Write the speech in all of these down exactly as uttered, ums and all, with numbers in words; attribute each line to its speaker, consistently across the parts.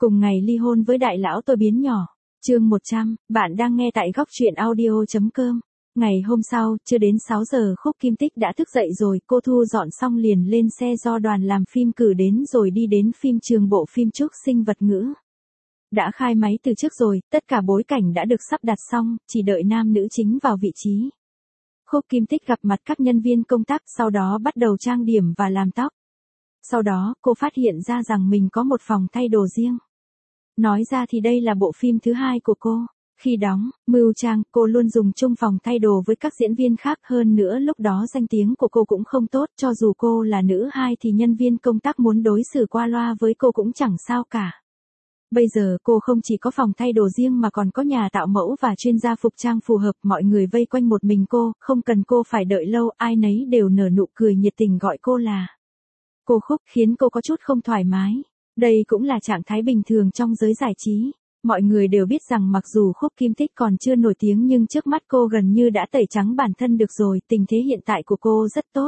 Speaker 1: Cùng ngày ly hôn với đại lão tôi biến nhỏ. Chương một trăm, bạn đang nghe tại góc truyện audio chấm com. Ngày hôm sau, chưa đến sáu giờ Khúc Kim Tích đã thức dậy rồi, cô thu dọn xong liền lên xe do đoàn làm phim cử đến rồi đi đến phim trường bộ phim Trúc Sinh Vật Ngữ. Đã khai máy từ trước rồi, tất cả bối cảnh đã được sắp đặt xong, chỉ đợi nam nữ chính vào vị trí. Khúc Kim Tích gặp mặt các nhân viên công tác, sau đó bắt đầu trang điểm và làm tóc. Sau đó, cô phát hiện ra rằng mình có một phòng thay đồ riêng. Nói ra thì đây là bộ phim thứ hai của cô. Khi đóng, Mưu Trang, cô luôn dùng chung phòng thay đồ với các diễn viên khác, hơn nữa lúc đó danh tiếng của cô cũng không tốt, cho dù cô là nữ hai thì nhân viên công tác muốn đối xử qua loa với cô cũng chẳng sao cả. Bây giờ cô không chỉ có phòng thay đồ riêng mà còn có nhà tạo mẫu và chuyên gia phục trang phù hợp, mọi người vây quanh một mình cô, không cần cô phải đợi lâu, ai nấy đều nở nụ cười nhiệt tình gọi cô là cô Khúc, khiến cô có chút không thoải mái. Đây cũng là trạng thái bình thường trong giới giải trí. Mọi người đều biết rằng mặc dù Khúc Kim Tích còn chưa nổi tiếng nhưng trước mắt cô gần như đã tẩy trắng bản thân được rồi, tình thế hiện tại của cô rất tốt.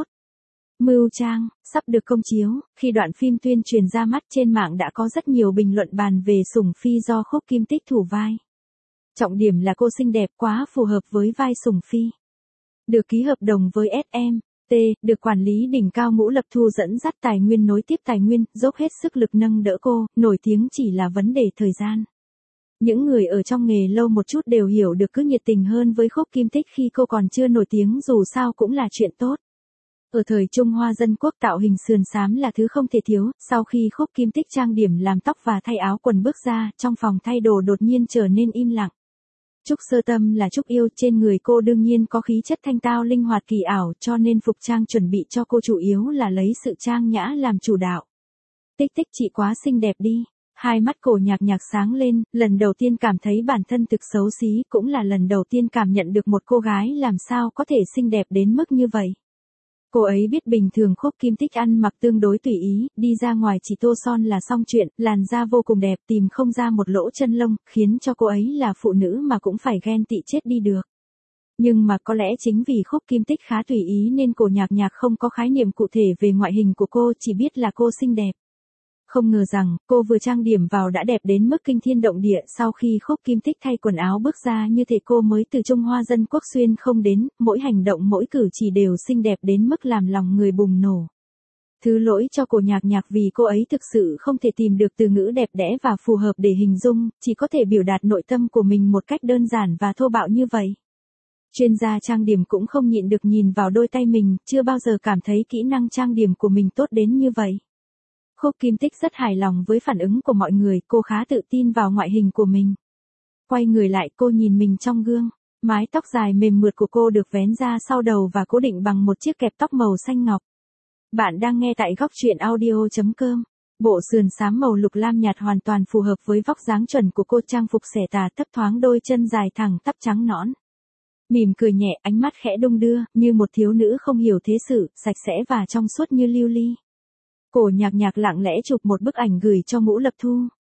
Speaker 1: Mưu Trang, sắp được công chiếu, khi đoạn phim tuyên truyền ra mắt trên mạng đã có rất nhiều bình luận bàn về Sủng Phi do Khúc Kim Tích thủ vai. Trọng điểm là cô xinh đẹp quá phù hợp với vai Sủng Phi. Được ký hợp đồng với ét em tê, được quản lý đỉnh cao Ngũ Lập Thu dẫn dắt tài nguyên nối tiếp tài nguyên, dốc hết sức lực nâng đỡ cô, nổi tiếng chỉ là vấn đề thời gian. Những người ở trong nghề lâu một chút đều hiểu được, cứ nhiệt tình hơn với Khúc Kim Tích khi cô còn chưa nổi tiếng dù sao cũng là chuyện tốt. Ở thời Trung Hoa dân quốc tạo hình sườn xám là thứ không thể thiếu, sau khi Khúc Kim Tích trang điểm làm tóc và thay áo quần bước ra, trong phòng thay đồ đột nhiên trở nên im lặng. Trúc Sơ Tâm là Trúc yêu, trên người cô đương nhiên có khí chất thanh tao linh hoạt kỳ ảo, cho nên phục trang chuẩn bị cho cô chủ yếu là lấy sự trang nhã làm chủ đạo. Tích Tích chị quá xinh đẹp đi. Hai mắt Cổ Nhạc Nhạc sáng lên, lần đầu tiên cảm thấy bản thân thực xấu xí, cũng là lần đầu tiên cảm nhận được một cô gái làm sao có thể xinh đẹp đến mức như vậy. Cô ấy biết bình thường Khúc Kim Tích ăn mặc tương đối tùy ý, đi ra ngoài chỉ tô son là xong chuyện, làn da vô cùng đẹp, tìm không ra một lỗ chân lông, khiến cho cô ấy là phụ nữ mà cũng phải ghen tị chết đi được. Nhưng mà có lẽ chính vì Khúc Kim Tích khá tùy ý nên Cổ Nhạc Nhạc không có khái niệm cụ thể về ngoại hình của cô, chỉ biết là cô xinh đẹp. Không ngờ rằng, cô vừa trang điểm vào đã đẹp đến mức kinh thiên động địa, sau khi Khúc Kim Tích thay quần áo bước ra như thể cô mới từ Trung Hoa dân quốc xuyên không đến, mỗi hành động mỗi cử chỉ đều xinh đẹp đến mức làm lòng người bùng nổ. Thứ lỗi cho Cổ Nhạc Nhạc vì cô ấy thực sự không thể tìm được từ ngữ đẹp đẽ và phù hợp để hình dung, chỉ có thể biểu đạt nội tâm của mình một cách đơn giản và thô bạo như vậy. Chuyên gia trang điểm cũng không nhịn được nhìn vào đôi tay mình, chưa bao giờ cảm thấy kỹ năng trang điểm của mình tốt đến như vậy. Khúc Kim Tích rất hài lòng với phản ứng của mọi người, cô khá tự tin vào ngoại hình của mình. Quay người lại, cô nhìn mình trong gương, mái tóc dài mềm mượt của cô được vén ra sau đầu và cố định bằng một chiếc kẹp tóc màu xanh ngọc. Bạn đang nghe tại góc truyện audio chấm com. Bộ sườn xám màu lục lam nhạt hoàn toàn phù hợp với vóc dáng chuẩn của cô, trang phục xẻ tà thấp thoáng đôi chân dài thẳng tắp trắng nõn. Mỉm cười nhẹ, ánh mắt khẽ đung đưa, như một thiếu nữ không hiểu thế sự, sạch sẽ và trong suốt như lưu ly. Cổ Nhạc Nhạc lặng lẽ chụp một bức ảnh gửi cho Ngũ Lập Thu.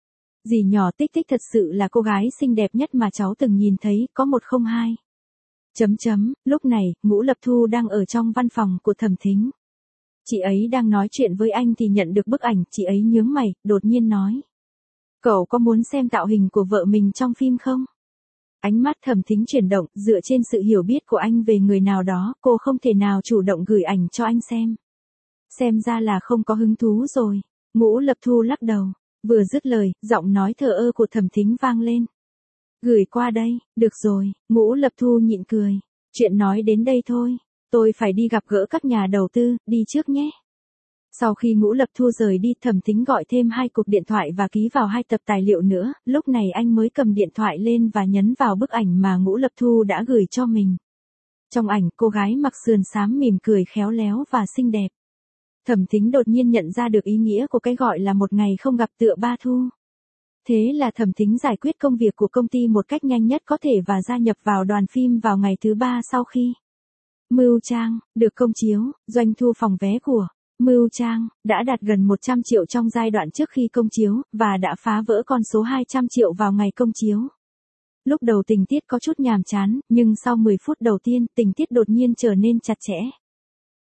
Speaker 1: Dì nhỏ Tích Tích thật sự là cô gái xinh đẹp nhất mà cháu từng nhìn thấy, có một không hai. Chấm chấm, lúc này, Ngũ Lập Thu đang ở trong văn phòng của Thẩm Thính. Chị ấy đang nói chuyện với anh thì nhận được bức ảnh, chị ấy nhướng mày, đột nhiên nói. Cậu có muốn xem tạo hình của vợ mình trong phim không? Ánh mắt Thẩm Thính chuyển động, dựa trên sự hiểu biết của anh về người nào đó, cô không thể nào chủ động gửi ảnh cho anh xem. Xem ra là không có hứng thú rồi. Ngũ Lập Thu lắc đầu. Vừa dứt lời, giọng nói thờ ơ của Thẩm Thính vang lên. Gửi qua đây, được rồi. Ngũ Lập Thu nhịn cười. Chuyện nói đến đây thôi. Tôi phải đi gặp gỡ các nhà đầu tư, đi trước nhé. Sau khi Ngũ Lập Thu rời đi, Thẩm Thính gọi thêm hai cuộc điện thoại và ký vào hai tập tài liệu nữa. Lúc này anh mới cầm điện thoại lên và nhấn vào bức ảnh mà Ngũ Lập Thu đã gửi cho mình. Trong ảnh, cô gái mặc sườn xám mỉm cười khéo léo và xinh đẹp. Thẩm Thính đột nhiên nhận ra được ý nghĩa của cái gọi là một ngày không gặp tựa ba thu. Thế là Thẩm Thính giải quyết công việc của công ty một cách nhanh nhất có thể và gia nhập vào đoàn phim vào ngày thứ ba sau khi Mưu Trang được công chiếu. Doanh thu phòng vé của Mưu Trang đã đạt gần một trăm triệu trong giai đoạn trước khi công chiếu, và đã phá vỡ con số hai trăm triệu vào ngày công chiếu. Lúc đầu tình tiết có chút nhàm chán, nhưng sau mười phút đầu tiên, tình tiết đột nhiên trở nên chặt chẽ.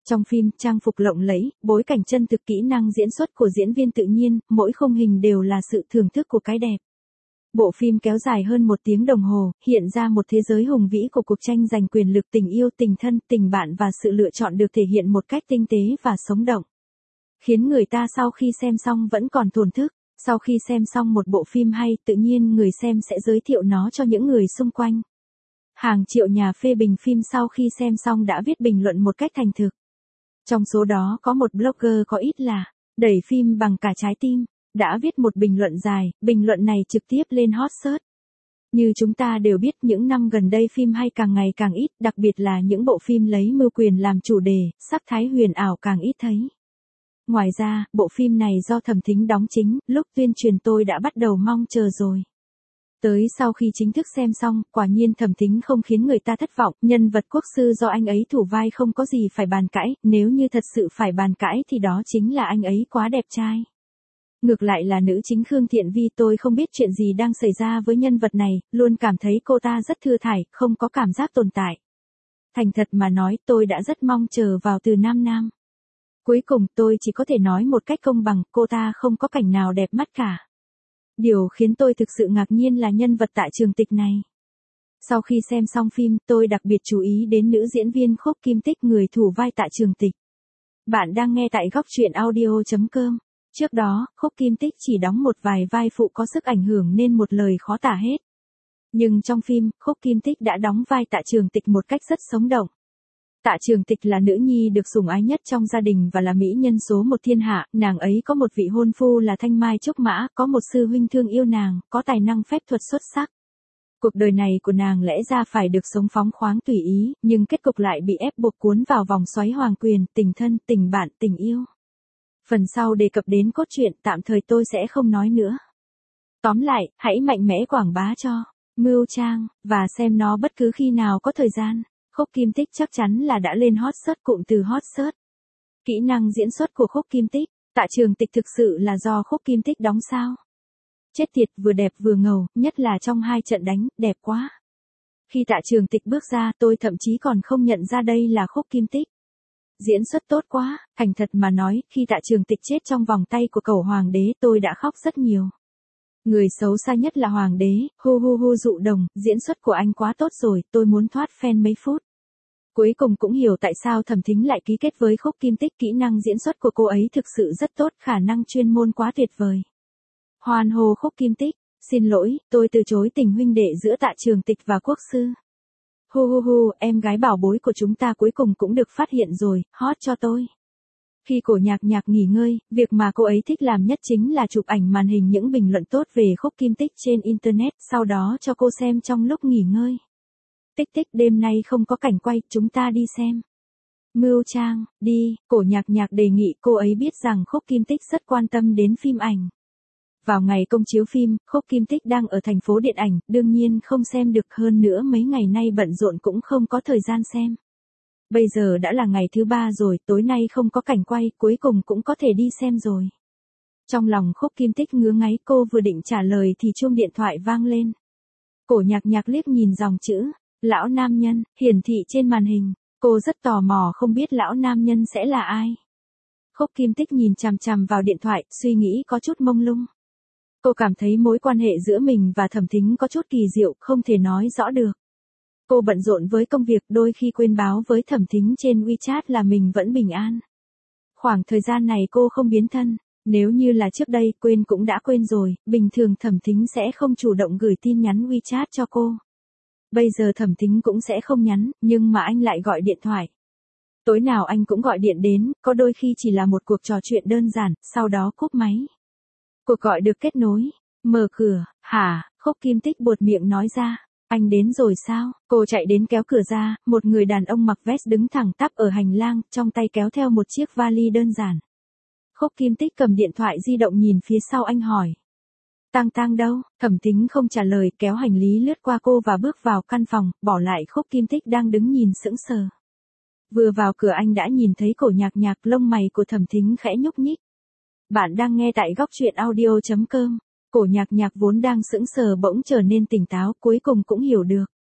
Speaker 1: Trong phim, trang phục lộng lẫy, bối cảnh chân thực, kỹ năng diễn xuất của diễn viên tự nhiên, mỗi khung hình đều là sự thưởng thức của cái đẹp. Bộ phim kéo dài hơn một tiếng đồng hồ, hiện ra một thế giới hùng vĩ của cuộc tranh giành quyền lực, tình yêu, tình thân, tình bạn và sự lựa chọn được thể hiện một cách tinh tế và sống động. Khiến người ta sau khi xem xong vẫn còn thổn thức. Sau khi xem xong một bộ phim hay, tự nhiên người xem sẽ giới thiệu nó cho những người xung quanh. Hàng triệu nhà phê bình phim sau khi xem xong đã viết bình luận một cách thành thực. Trong số đó có một blogger có ít là đẩy phim bằng cả trái tim, đã viết một bình luận dài, bình luận này trực tiếp lên hot search. Như chúng ta đều biết, những năm gần đây phim hay càng ngày càng ít, đặc biệt là những bộ phim lấy mưu quyền làm chủ đề, sắc thái huyền ảo càng ít thấy. Ngoài ra, bộ phim này do Thẩm Thính đóng chính, lúc tuyên truyền tôi đã bắt đầu mong chờ rồi. Tới sau khi chính thức xem xong, quả nhiên Thẩm Thính không khiến người ta thất vọng, nhân vật quốc sư do anh ấy thủ vai không có gì phải bàn cãi, nếu như thật sự phải bàn cãi thì đó chính là anh ấy quá đẹp trai. Ngược lại là nữ chính Khương Thiện Vi, tôi không biết chuyện gì đang xảy ra với nhân vật này, luôn cảm thấy cô ta rất thưa thải, không có cảm giác tồn tại. Thành thật mà nói, tôi đã rất mong chờ vào Từ Nam Nam. Cuối cùng tôi chỉ có thể nói một cách công bằng, cô ta không có cảnh nào đẹp mắt cả. Điều khiến tôi thực sự ngạc nhiên là nhân vật Tạ Trường Tịch này. Sau khi xem xong phim, tôi đặc biệt chú ý đến nữ diễn viên Khúc Kim Tích, người thủ vai Tạ Trường Tịch. Bạn đang nghe tại góc truyện audio chấm com. Trước đó, Khúc Kim Tích chỉ đóng một vài vai phụ có sức ảnh hưởng nên một lời khó tả hết. Nhưng trong phim, Khúc Kim Tích đã đóng vai Tạ Trường Tịch một cách rất sống động. Tạ Trường Tịch là nữ nhi được sủng ái nhất trong gia đình và là mỹ nhân số một thiên hạ, nàng ấy có một vị hôn phu là Thanh Mai Trúc Mã, có một sư huynh thương yêu nàng, có tài năng phép thuật xuất sắc. Cuộc đời này của nàng lẽ ra phải được sống phóng khoáng tùy ý, nhưng kết cục lại bị ép buộc cuốn vào vòng xoáy hoàng quyền, tình thân, tình bạn, tình yêu. Phần sau đề cập đến cốt truyện, tạm thời tôi sẽ không nói nữa. Tóm lại, hãy mạnh mẽ quảng bá cho Mưu Trang, và xem nó bất cứ khi nào có thời gian. Khúc Kim Tích chắc chắn là đã lên hot search, cụm từ hot search. Kỹ năng diễn xuất của Khúc Kim Tích, Tạ Trường Tịch thực sự là do Khúc Kim Tích đóng sao? Chết tiệt, vừa đẹp vừa ngầu, nhất là trong hai trận đánh, đẹp quá. Khi Tạ Trường Tịch bước ra, tôi thậm chí còn không nhận ra đây là Khúc Kim Tích. Diễn xuất tốt quá, thành thật mà nói, khi Tạ Trường Tịch chết trong vòng tay của cẩu hoàng đế, tôi đã khóc rất nhiều. Người xấu xa nhất là hoàng đế, hu hu hu Dụ Đồng, diễn xuất của anh quá tốt rồi, tôi muốn thoát fan mấy phút. Cuối cùng cũng hiểu tại sao Thẩm Thính lại ký kết với Khúc Kim Tích, kỹ năng diễn xuất của cô ấy thực sự rất tốt, khả năng chuyên môn quá tuyệt vời. Hoan hô Khúc Kim Tích, xin lỗi, tôi từ chối tình huynh đệ giữa Tạ Trường Tịch và quốc sư. Hu hu hu, em gái bảo bối của chúng ta cuối cùng cũng được phát hiện rồi, hot cho tôi. Khi Cổ Nhạc Nhạc nghỉ ngơi, việc mà cô ấy thích làm nhất chính là chụp ảnh màn hình những bình luận tốt về Khúc Kim Tích trên Internet, sau đó cho cô xem trong lúc nghỉ ngơi. Tích tích, đêm nay không có cảnh quay, chúng ta đi xem. Mưu Trang, đi, Cổ Nhạc Nhạc đề nghị, cô ấy biết rằng Khúc Kim Tích rất quan tâm đến phim ảnh. Vào ngày công chiếu phim, Khúc Kim Tích đang ở thành phố điện ảnh, đương nhiên không xem được, hơn nữa mấy ngày nay bận rộn cũng không có thời gian xem. Bây giờ đã là ngày thứ ba rồi, tối nay không có cảnh quay, cuối cùng cũng có thể đi xem rồi. Trong lòng Khúc Kim Tích ngứa ngáy, cô vừa định trả lời thì chuông điện thoại vang lên. Cổ Nhạc Nhạc liếc nhìn dòng chữ lão nam nhân hiển thị trên màn hình, cô rất tò mò không biết lão nam nhân sẽ là ai. Khúc Kim Tích nhìn chằm chằm vào điện thoại, suy nghĩ có chút mông lung. Cô cảm thấy mối quan hệ giữa mình và Thẩm Thính có chút kỳ diệu, không thể nói rõ được. Cô bận rộn với công việc, đôi khi quên báo với Thẩm Thính trên WeChat là mình vẫn bình an. Khoảng thời gian này cô không biến thân, nếu như là trước đây, quên cũng đã quên rồi, bình thường Thẩm Thính sẽ không chủ động gửi tin nhắn WeChat cho cô. Bây giờ Thẩm Thính cũng sẽ không nhắn, nhưng mà anh lại gọi điện thoại. Tối nào anh cũng gọi điện đến, có đôi khi chỉ là một cuộc trò chuyện đơn giản, sau đó cúp máy. Cuộc gọi được kết nối. Mở cửa, hả, Khúc Kim Tích buột miệng nói ra. Anh đến rồi sao? Cô chạy đến kéo cửa ra, một người đàn ông mặc vest đứng thẳng tắp ở hành lang, trong tay kéo theo một chiếc vali đơn giản. Khúc Kim Tích cầm điện thoại di động nhìn phía sau anh hỏi. Tang Tang đâu? Thẩm Thính không trả lời, kéo hành lý lướt qua cô và bước vào căn phòng, bỏ lại Khúc Kim Tích đang đứng nhìn sững sờ. Vừa vào cửa anh đã nhìn thấy Cổ Nhạc Nhạc, lông mày của Thẩm Thính khẽ nhúc nhích. Bạn đang nghe tại góc truyện audio chấm com. Cổ Nhạc Nhạc vốn đang sững sờ bỗng trở nên tỉnh táo, cuối cùng cũng hiểu được.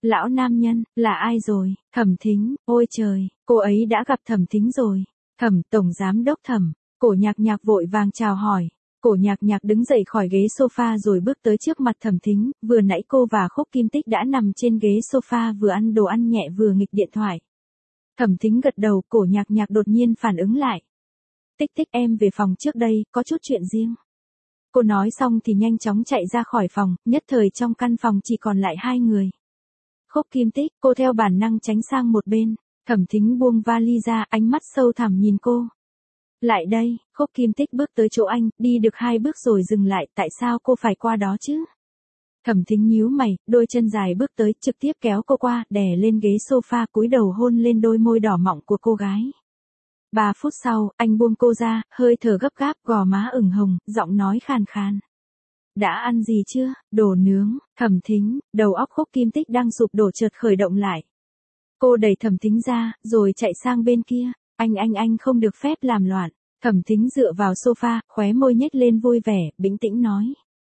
Speaker 1: Lão nam nhân, là ai rồi? Thẩm Thính, ôi trời, cô ấy đã gặp Thẩm Thính rồi. Thẩm tổng giám đốc Thẩm. Cổ Nhạc Nhạc vội vàng chào hỏi. Cổ Nhạc Nhạc đứng dậy khỏi ghế sofa rồi bước tới trước mặt Thẩm Thính, vừa nãy cô và Khúc Kim Tích đã nằm trên ghế sofa vừa ăn đồ ăn nhẹ vừa nghịch điện thoại. Thẩm Thính gật đầu, Cổ Nhạc Nhạc đột nhiên phản ứng lại. Tích Tích, em về phòng trước đây, có chút chuyện riêng. Cô nói xong thì nhanh chóng chạy ra khỏi phòng, nhất thời trong căn phòng chỉ còn lại hai người. Khúc Kim Tích, cô theo bản năng tránh sang một bên. Thẩm Thính buông vali ra, ánh mắt sâu thẳm nhìn cô. Lại đây, Khúc Kim Tích bước tới chỗ anh, đi được hai bước rồi dừng lại, tại sao cô phải qua đó chứ? Thẩm Thính nhíu mày, đôi chân dài bước tới, trực tiếp kéo cô qua, đè lên ghế sofa, cúi đầu hôn lên đôi môi đỏ mọng của cô gái. Ba phút sau, anh buông cô ra, hơi thở gấp gáp, gò má ửng hồng, giọng nói khàn khàn. Đã ăn gì chưa? Đồ nướng. Thẩm Thính, đầu óc Khúc Kim Tích đang sụp đổ chợt khởi động lại. Cô đẩy Thẩm Thính ra, rồi chạy sang bên kia. Anh anh anh không được phép làm loạn. Thẩm Thính dựa vào sofa, khóe môi nhếch lên vui vẻ, bình tĩnh nói.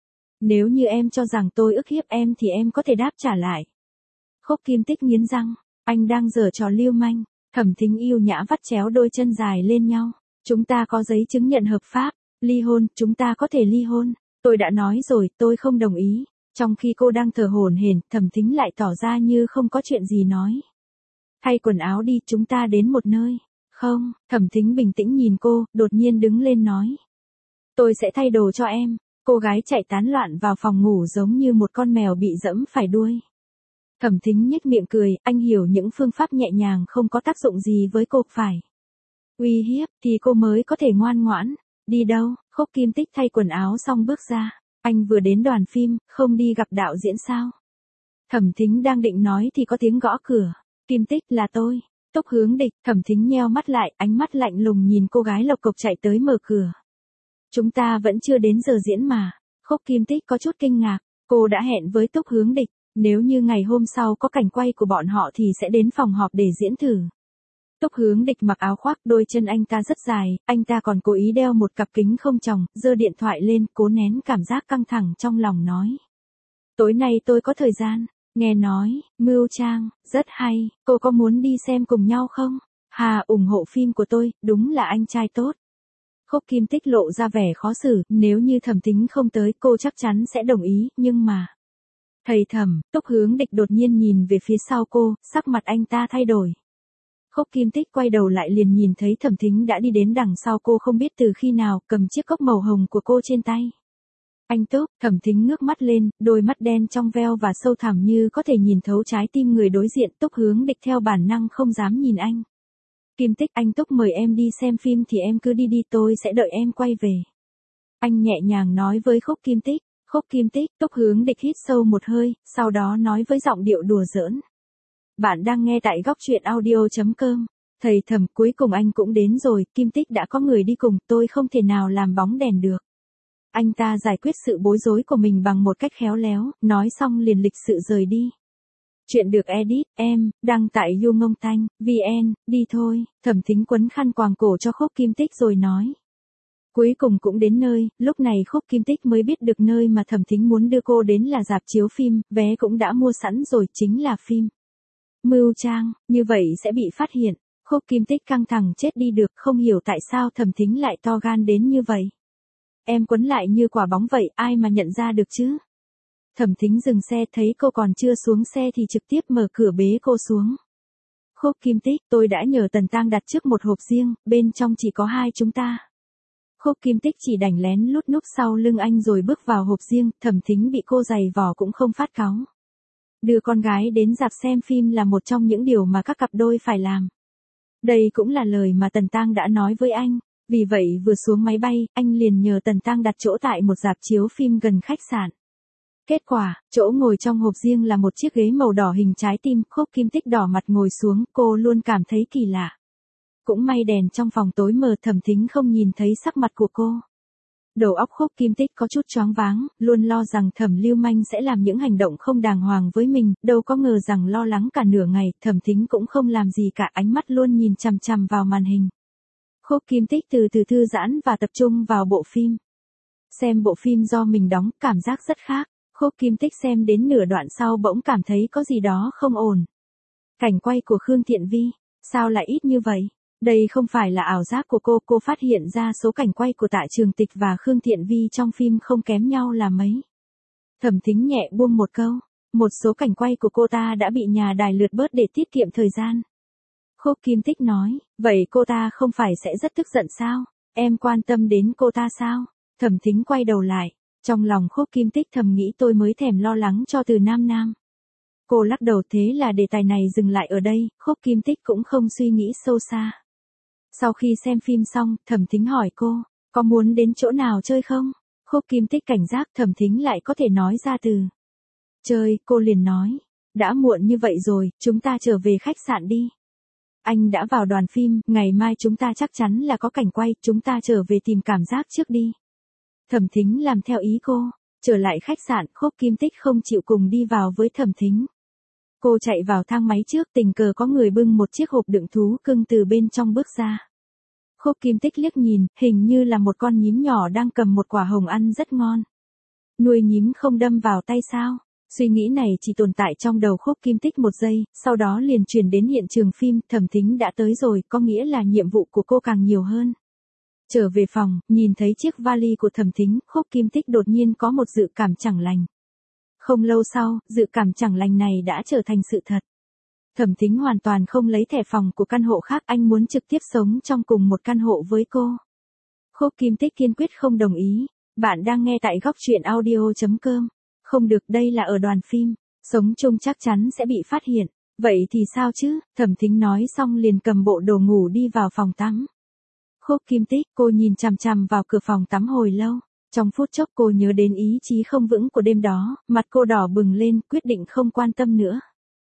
Speaker 1: Nếu như em cho rằng tôi ức hiếp em thì em có thể đáp trả lại. Khúc Kim Tích nghiến răng, anh đang giở trò lưu manh. Thẩm Thính yêu nhã vắt chéo đôi chân dài lên nhau. Chúng ta có giấy chứng nhận hợp pháp, ly hôn, chúng ta có thể ly hôn. Tôi đã nói rồi, tôi không đồng ý. Trong khi cô đang thở hổn hển, Thẩm Thính lại tỏ ra như không có chuyện gì nói. Thay quần áo đi, chúng ta đến một nơi. Không, Thẩm Thính bình tĩnh nhìn cô, đột nhiên đứng lên nói. Tôi sẽ thay đồ cho em. Cô gái chạy tán loạn vào phòng ngủ giống như một con mèo bị dẫm phải đuôi. Thẩm Thính nhếch miệng cười, anh hiểu những phương pháp nhẹ nhàng không có tác dụng gì với cô, phải. Uy hiếp, thì cô mới có thể ngoan ngoãn. Đi đâu? Khúc Kim Tích thay quần áo xong bước ra. Anh vừa đến đoàn phim, không đi gặp đạo diễn sao? Thẩm Thính đang định nói thì có tiếng gõ cửa. Kim Tích, là tôi. Túc Hướng Địch. Thẩm Thính nheo mắt lại, ánh mắt lạnh lùng nhìn cô gái lộc cộc chạy tới mở cửa. Chúng ta vẫn chưa đến giờ diễn mà. Khúc Kim Tích có chút kinh ngạc. Cô đã hẹn với Túc Hướng Địch. Nếu như ngày hôm sau có cảnh quay của bọn họ thì sẽ đến phòng họp để diễn thử. Túc Hướng Địch mặc áo khoác, đôi chân anh ta rất dài, anh ta còn cố ý đeo một cặp kính không tròng, giơ điện thoại lên, cố nén cảm giác căng thẳng trong lòng nói. Tối nay tôi có thời gian, nghe nói, Mưu Trang, rất hay, cô có muốn đi xem cùng nhau không? Hà ủng hộ phim của tôi, đúng là anh trai tốt. Khúc Kim Tích lộ ra vẻ khó xử, nếu như Thẩm Thính không tới cô chắc chắn sẽ đồng ý, nhưng mà... Thầy Thẩm, Túc Hướng Địch đột nhiên nhìn về phía sau cô, sắc mặt anh ta thay đổi. Khúc Kim Tích quay đầu lại liền nhìn thấy Thẩm Thính đã đi đến đằng sau cô không biết từ khi nào, cầm chiếc cốc màu hồng của cô trên tay. Anh Túc, Thẩm Thính ngước mắt lên, đôi mắt đen trong veo và sâu thẳm như có thể nhìn thấu trái tim người đối diện. Túc Hướng Địch theo bản năng không dám nhìn anh. Kim Tích, anh Túc mời em đi xem phim thì em cứ đi đi, tôi sẽ đợi em quay về. Anh nhẹ nhàng nói với Khúc Kim Tích. Khúc Kim Tích, Túc Hướng Địch hít sâu một hơi, sau đó nói với giọng điệu đùa giỡn. Bạn đang nghe tại góc truyện audio chấm com. Thầy Thẩm, cuối cùng anh cũng đến rồi, Kim Tích đã có người đi cùng, tôi không thể nào làm bóng đèn được. Anh ta giải quyết sự bối rối của mình bằng một cách khéo léo, nói xong liền lịch sự rời đi. Chuyện được edit, em, đăng tại YouNgongTanh, vn, đi thôi. Thẩm Thính quấn khăn quàng cổ cho Khúc Kim Tích rồi nói. Cuối cùng cũng đến nơi, lúc này Khúc Kim Tích mới biết được nơi mà Thẩm Thính muốn đưa cô đến là rạp chiếu phim, vé cũng đã mua sẵn rồi, chính là phim Mưu Trang, như vậy sẽ bị phát hiện. Khúc Kim Tích căng thẳng chết đi được, không hiểu tại sao Thẩm Thính lại to gan đến như vậy. Em quấn lại như quả bóng vậy, ai mà nhận ra được chứ? Thẩm Thính dừng xe, thấy cô còn chưa xuống xe thì trực tiếp mở cửa bế cô xuống. Khúc Kim Tích, tôi đã nhờ Tần Tang đặt trước một hộp riêng, bên trong chỉ có hai chúng ta. Khúc Kim Tích chỉ đành lén lút núp sau lưng anh rồi bước vào hộp riêng, Thẩm Thính bị cô giày vò cũng không phát cáu. Đưa con gái đến rạp xem phim là một trong những điều mà các cặp đôi phải làm. Đây cũng là lời mà Tần Tang đã nói với anh, vì vậy vừa xuống máy bay, anh liền nhờ Tần Tang đặt chỗ tại một rạp chiếu phim gần khách sạn. Kết quả, chỗ ngồi trong hộp riêng là một chiếc ghế màu đỏ hình trái tim, Khúc Kim Tích đỏ mặt ngồi xuống, cô luôn cảm thấy kỳ lạ. Cũng may đèn trong phòng tối mờ, Thẩm Thính không nhìn thấy sắc mặt của cô. Đầu óc Khúc Kim Tích có chút choáng váng, luôn lo rằng Thẩm Lưu Manh sẽ làm những hành động không đàng hoàng với mình, đâu có ngờ rằng lo lắng cả nửa ngày, Thẩm Thính cũng không làm gì cả, ánh mắt luôn nhìn chằm chằm vào màn hình. Khúc Kim Tích từ từ thư giãn và tập trung vào bộ phim. Xem bộ phim do mình đóng, cảm giác rất khác. Khúc Kim Tích xem đến nửa đoạn sau bỗng cảm thấy có gì đó không ổn. Cảnh quay của Khương Thiện Vi, sao lại ít như vậy? Đây không phải là ảo giác của cô, cô phát hiện ra số cảnh quay của Tạ Trường Tịch và Khương Thiện Vi trong phim không kém nhau là mấy. Thẩm Thính nhẹ buông một câu, một số cảnh quay của cô ta đã bị nhà đài lượt bớt để tiết kiệm thời gian. Khúc Kim Tích nói, vậy cô ta không phải sẽ rất tức giận sao? Em quan tâm đến cô ta sao? Thẩm Thính quay đầu lại, trong lòng Khúc Kim Tích thầm nghĩ tôi mới thèm lo lắng cho Từ Nam Nam. Cô lắc đầu, thế là đề tài này dừng lại ở đây, Khúc Kim Tích cũng không suy nghĩ sâu xa. Sau khi xem phim xong, Thẩm Thính hỏi cô, có muốn đến chỗ nào chơi không? Khúc Kim Tích cảnh giác, Thẩm Thính lại có thể nói ra từ chơi, cô liền nói, đã muộn như vậy rồi, chúng ta trở về khách sạn đi. Anh đã vào đoàn phim, ngày mai chúng ta chắc chắn là có cảnh quay, chúng ta trở về tìm cảm giác trước đi. Thẩm Thính làm theo ý cô, trở lại khách sạn, Khúc Kim Tích không chịu cùng đi vào với Thẩm Thính. Cô chạy vào thang máy trước, tình cờ có người bưng một chiếc hộp đựng thú cưng từ bên trong bước ra. Khúc Kim Tích liếc nhìn, hình như là một con nhím nhỏ đang cầm một quả hồng ăn rất ngon. Nuôi nhím không đâm vào tay sao? Suy nghĩ này chỉ tồn tại trong đầu Khúc Kim Tích một giây, sau đó liền chuyển đến hiện trường phim, Thẩm Thính đã tới rồi, có nghĩa là nhiệm vụ của cô càng nhiều hơn. Trở về phòng, nhìn thấy chiếc vali của Thẩm Thính, Khúc Kim Tích đột nhiên có một dự cảm chẳng lành. Không lâu sau, dự cảm chẳng lành này đã trở thành sự thật. Thẩm Thính hoàn toàn không lấy thẻ phòng của căn hộ khác, anh muốn trực tiếp sống trong cùng một căn hộ với cô. Khúc Kim Tích kiên quyết không đồng ý. Bạn đang nghe tại góc truyện audio chấm com. Không được, đây là ở đoàn phim, sống chung chắc chắn sẽ bị phát hiện. Vậy thì sao chứ? Thẩm Thính nói xong liền cầm bộ đồ ngủ đi vào phòng tắm. Khúc Kim Tích, cô nhìn chằm chằm vào cửa phòng tắm hồi lâu. Trong phút chốc cô nhớ đến ý chí không vững của đêm đó, mặt cô đỏ bừng lên, quyết định không quan tâm nữa.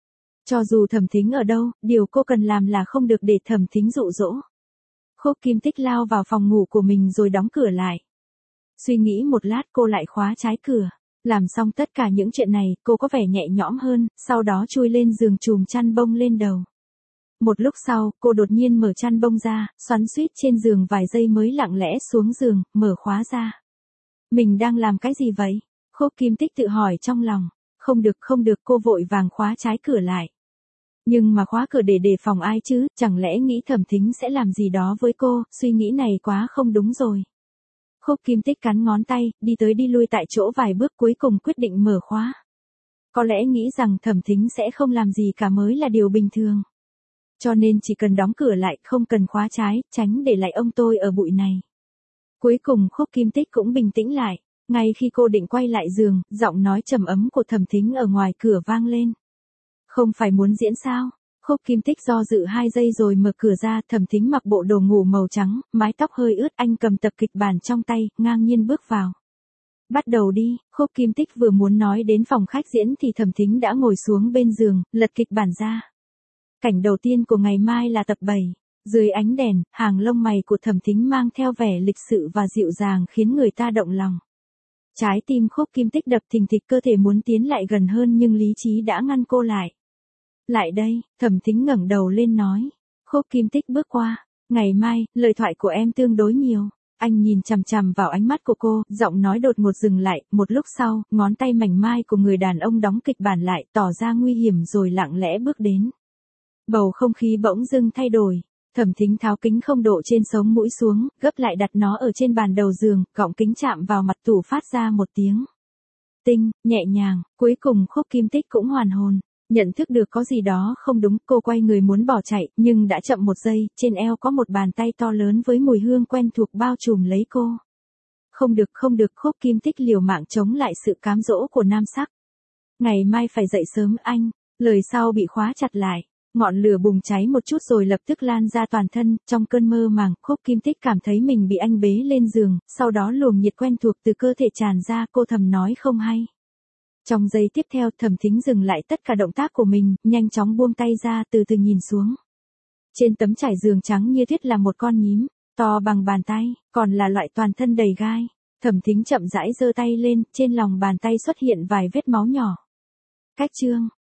Speaker 1: Cho dù Thẩm Thính ở đâu, điều cô cần làm là không được để Thẩm Thính dụ dỗ. Khúc Kim Tích lao vào phòng ngủ của mình rồi đóng cửa lại. Suy nghĩ một lát cô lại khóa trái cửa. Làm xong tất cả những chuyện này, cô có vẻ nhẹ nhõm hơn, sau đó chui lên giường chùm chăn bông lên đầu. Một lúc sau, cô đột nhiên mở chăn bông ra, xoắn xuýt trên giường vài giây mới lặng lẽ xuống giường, mở khóa ra. Mình đang làm cái gì vậy? Khúc Kim Tích tự hỏi trong lòng. Không được không được, cô vội vàng khóa trái cửa lại. Nhưng mà khóa cửa để đề phòng ai chứ, chẳng lẽ nghĩ Thẩm Thính sẽ làm gì đó với cô, suy nghĩ này quá không đúng rồi. Khúc Kim Tích cắn ngón tay, đi tới đi lui tại chỗ vài bước cuối cùng quyết định mở khóa. Có lẽ nghĩ rằng Thẩm Thính sẽ không làm gì cả mới là điều bình thường. Cho nên chỉ cần đóng cửa lại, không cần khóa trái, tránh để lại ông tôi ở bụi này. Cuối cùng Khúc Kim Tích cũng bình tĩnh lại. Ngay khi cô định quay lại giường, giọng nói trầm ấm của Thẩm Thính ở ngoài cửa vang lên. Không phải muốn diễn sao? Khúc Kim Tích do dự hai giây rồi mở cửa ra, Thẩm Thính mặc bộ đồ ngủ màu trắng, mái tóc hơi ướt, anh cầm tập kịch bản trong tay, ngang nhiên bước vào. Bắt đầu đi. Khúc Kim Tích vừa muốn nói đến phòng khách diễn thì Thẩm Thính đã ngồi xuống bên giường, lật kịch bản ra. Cảnh đầu tiên của ngày mai là tập bảy. Dưới ánh đèn, hàng lông mày của Thẩm Thính mang theo vẻ lịch sự và dịu dàng khiến người ta động lòng. Trái tim Khúc Kim Tích đập thình thịch, cơ thể muốn tiến lại gần hơn nhưng lý trí đã ngăn cô lại. Lại đây, Thẩm Thính ngẩng đầu lên nói. Khúc Kim Tích bước qua. Ngày mai, lời thoại của em tương đối nhiều. Anh nhìn chằm chằm vào ánh mắt của cô, giọng nói đột ngột dừng lại, một lúc sau, ngón tay mảnh mai của người đàn ông đóng kịch bản lại, tỏ ra nguy hiểm rồi lặng lẽ bước đến. Bầu không khí bỗng dưng thay đổi. Thẩm Thính tháo kính không độ trên sống mũi xuống, gấp lại đặt nó ở trên bàn đầu giường, gọng kính chạm vào mặt tủ phát ra một tiếng tinh, nhẹ nhàng. Cuối cùng Khúc Kim Tích cũng hoàn hồn, nhận thức được có gì đó không đúng, cô quay người muốn bỏ chạy, nhưng đã chậm một giây, trên eo có một bàn tay to lớn với mùi hương quen thuộc bao trùm lấy cô. Không được không được, Khúc Kim Tích liều mạng chống lại sự cám dỗ của nam sắc. Ngày mai phải dậy sớm anh, lời sau bị khóa chặt lại. Ngọn lửa bùng cháy một chút rồi lập tức lan ra toàn thân, trong cơn mơ màng, Khúc Kim Tích cảm thấy mình bị anh bế lên giường, sau đó luồng nhiệt quen thuộc từ cơ thể tràn ra, cô thầm nói không hay. Trong giây tiếp theo, Thẩm Thính dừng lại tất cả động tác của mình, nhanh chóng buông tay ra, từ từ nhìn xuống. Trên tấm trải giường trắng như tuyết là một con nhím, to bằng bàn tay, còn là loại toàn thân đầy gai. Thẩm Thính chậm rãi giơ tay lên, trên lòng bàn tay xuất hiện vài vết máu nhỏ. Cách chương